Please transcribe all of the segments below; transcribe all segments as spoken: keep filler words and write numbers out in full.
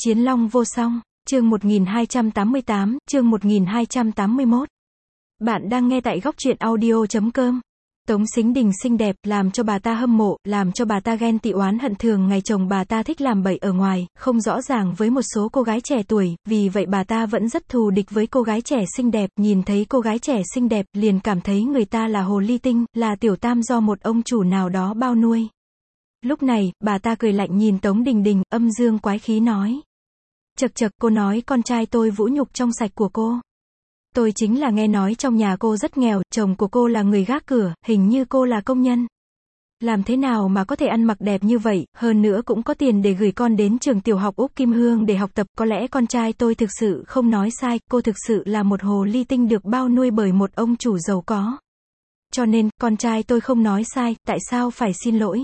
Chiến Long vô song, chương một nghìn hai trăm tám mươi tám, chương một nghìn hai trăm tám mươi mốt. Bạn đang nghe tại góc truyện audio chấm com. Tống Sính Đình xinh đẹp, làm cho bà ta hâm mộ, làm cho bà ta ghen tị oán hận thường ngày chồng bà ta thích làm bậy ở ngoài, không rõ ràng với một số cô gái trẻ tuổi, vì vậy bà ta vẫn rất thù địch với cô gái trẻ xinh đẹp, nhìn thấy cô gái trẻ xinh đẹp, liền cảm thấy người ta là hồ ly tinh, là tiểu tam do một ông chủ nào đó bao nuôi. Lúc này, bà ta cười lạnh nhìn Tống Đình Đình, âm dương quái khí nói. Chậc chậc, cô nói con trai tôi vũ nhục trong sạch của cô. Tôi chính là nghe nói trong nhà cô rất nghèo, chồng của cô là người gác cửa, hình như cô là công nhân. Làm thế nào mà có thể ăn mặc đẹp như vậy, hơn nữa cũng có tiền để gửi con đến trường tiểu học Úc Kim Hương để học tập, có lẽ con trai tôi thực sự không nói sai, cô thực sự là một hồ ly tinh được bao nuôi bởi một ông chủ giàu có. Cho nên, con trai tôi không nói sai, tại sao phải xin lỗi?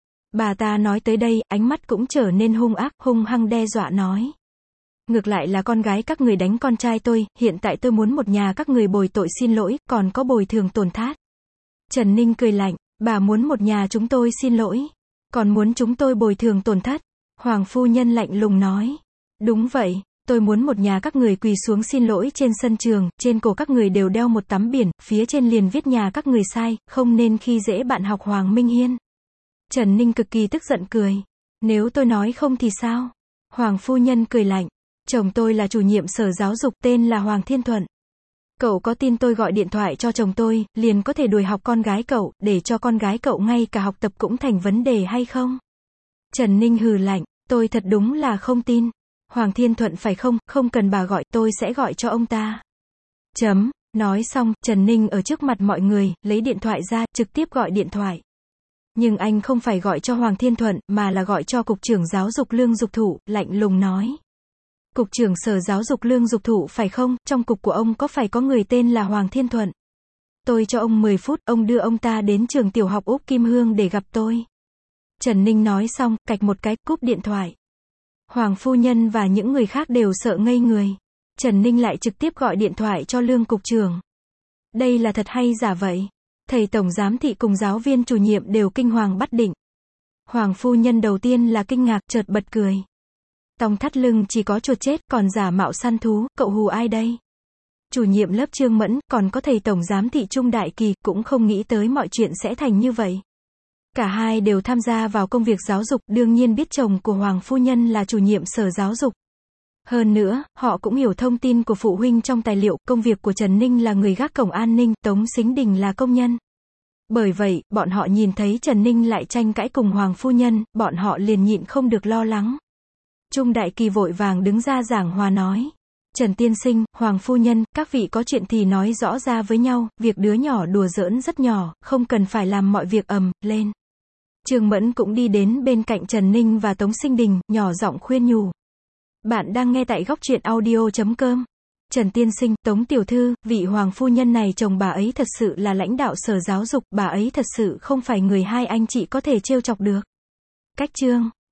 Bà ta nói tới đây, ánh mắt cũng trở nên hung ác, hung hăng đe dọa nói. Ngược lại là con gái các người đánh con trai tôi, hiện tại tôi muốn một nhà các người bồi tội xin lỗi, còn có bồi thường tổn thất. Trần Ninh cười lạnh, bà muốn một nhà chúng tôi xin lỗi, còn muốn chúng tôi bồi thường tổn thất. Hoàng phu nhân lạnh lùng nói. Đúng vậy, tôi muốn một nhà các người quỳ xuống xin lỗi trên sân trường, trên cổ các người đều đeo một tấm biển, phía trên liền viết nhà các người sai, không nên khi dễ bạn học Hoàng Minh Hiên. Trần Ninh cực kỳ tức giận cười. Nếu tôi nói không thì sao? Hoàng phu nhân cười lạnh. Chồng tôi là chủ nhiệm sở giáo dục, tên là Hoàng Thiên Thuận. Cậu có tin tôi gọi điện thoại cho chồng tôi, liền có thể đuổi học con gái cậu, để cho con gái cậu ngay cả học tập cũng thành vấn đề hay không? Trần Ninh hừ lạnh, tôi thật đúng là không tin. Hoàng Thiên Thuận phải không, không cần bà gọi, tôi sẽ gọi cho ông ta. Chấm, nói xong, Trần Ninh ở trước mặt mọi người, lấy điện thoại ra, trực tiếp gọi điện thoại. Nhưng anh không phải gọi cho Hoàng Thiên Thuận, mà là gọi cho Cục trưởng Giáo dục Lương Dục Thụ, lạnh lùng nói. Cục trưởng Sở Giáo dục Lương Dục Thụ phải không, trong cục của ông có phải có người tên là Hoàng Thiên Thuận? Tôi cho ông mười phút, ông đưa ông ta đến trường tiểu học Úc Kim Hương để gặp tôi. Trần Ninh nói xong, cạch một cái, cúp điện thoại. Hoàng phu nhân và những người khác đều sợ ngây người. Trần Ninh lại trực tiếp gọi điện thoại cho Lương Cục trưởng. Đây là thật hay giả vậy? Thầy tổng giám thị cùng giáo viên chủ nhiệm đều kinh hoàng bắt định. Hoàng phu nhân đầu tiên là kinh ngạc, chợt bật cười. Tòng thắt lưng chỉ có chuột chết, còn giả mạo săn thú, cậu hù ai đây? Chủ nhiệm lớp Trương Mẫn, còn có thầy tổng giám thị Trung Đại Kỳ, cũng không nghĩ tới mọi chuyện sẽ thành như vậy. Cả hai đều tham gia vào công việc giáo dục, đương nhiên biết chồng của Hoàng phu nhân là chủ nhiệm sở giáo dục. Hơn nữa, họ cũng hiểu thông tin của phụ huynh trong tài liệu, công việc của Trần Ninh là người gác cổng an ninh, Tống Sính Đình là công nhân. Bởi vậy, bọn họ nhìn thấy Trần Ninh lại tranh cãi cùng Hoàng phu nhân, bọn họ liền nhịn không được lo lắng. Trung Đại Kỳ vội vàng đứng ra giảng hòa nói. Trần tiên sinh, Hoàng phu nhân, các vị có chuyện thì nói rõ ra với nhau, việc đứa nhỏ đùa giỡn rất nhỏ, không cần phải làm mọi việc ầm lên. Trương Mẫn cũng đi đến bên cạnh Trần Ninh và Tống Sính Đình, nhỏ giọng khuyên nhủ. Bạn đang nghe tại góc truyện audio chấm com. Trần tiên sinh, Tống tiểu thư, vị Hoàng phu nhân này chồng bà ấy thật sự là lãnh đạo sở giáo dục, bà ấy thật sự không phải người hai anh chị có thể trêu chọc được. Cách chương